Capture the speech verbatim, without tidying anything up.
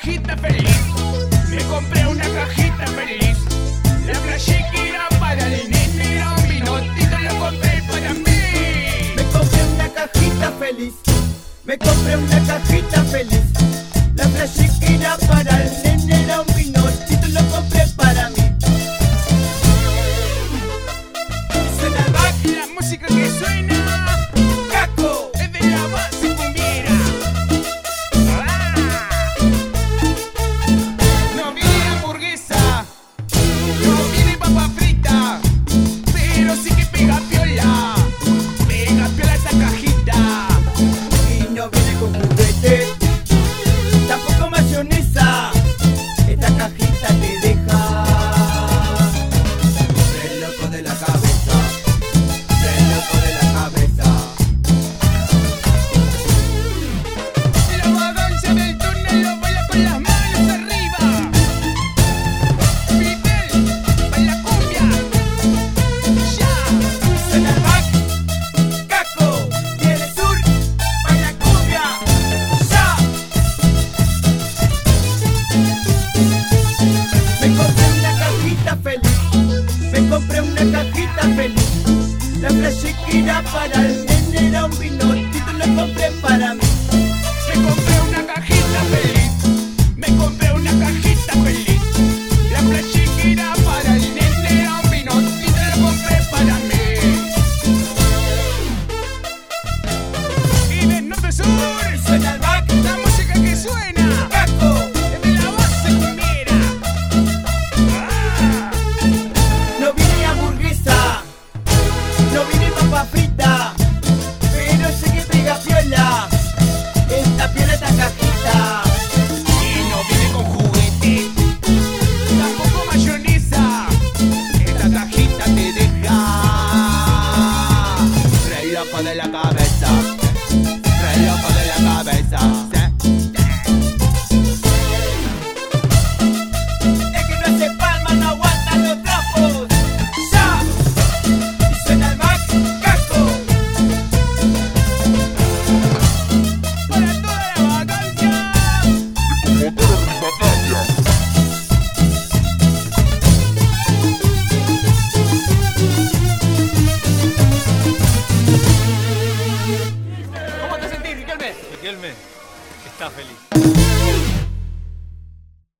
cajita feliz. Me compré una cajita feliz. La flashé que era para el nene, era un vinotito, lo compré para mí. Me compré una cajita feliz. Me compré una cajita feliz. La flashé que era para el nene, era un vinotito, lo compré para mí. Suena el back, la música que suena. Caco, Es de la base cumbiera. Ah. No viene hamburguesa, no viene papa frita, pero sí que pega piola. Pega piola esta cajita. y no viene con juguete, tampoco mayonesa. Esta cajita te deja re loco de la cabeza, re loco de la cabeza. La vagancia del túnel lo baila con las manos arriba. Fidel, baila cumbia. Ya. Suena el back, Caco, y el sur, baila cumbia, ya. Me compré una cajita feliz, me compré una cajita feliz. La flashé que era para el nene, era un vinotito, lo compré para mí. Me compré una cajita feliz. Me compré una cajita feliz. La flashé que era para el nene, era un vinotito, lo compré para mí. Y de norte a sur, Suena el back, la música que suena. Caco, Es de la base cumbiera. Ah. no viene hamburguesa, no viene papa frita, pero sé que pega piola. Esta piola, esta cajita. Y no viene con juguete, tampoco mayonesa. Esta cajita te deja re loco de la cabeza, re loco de la cabeza.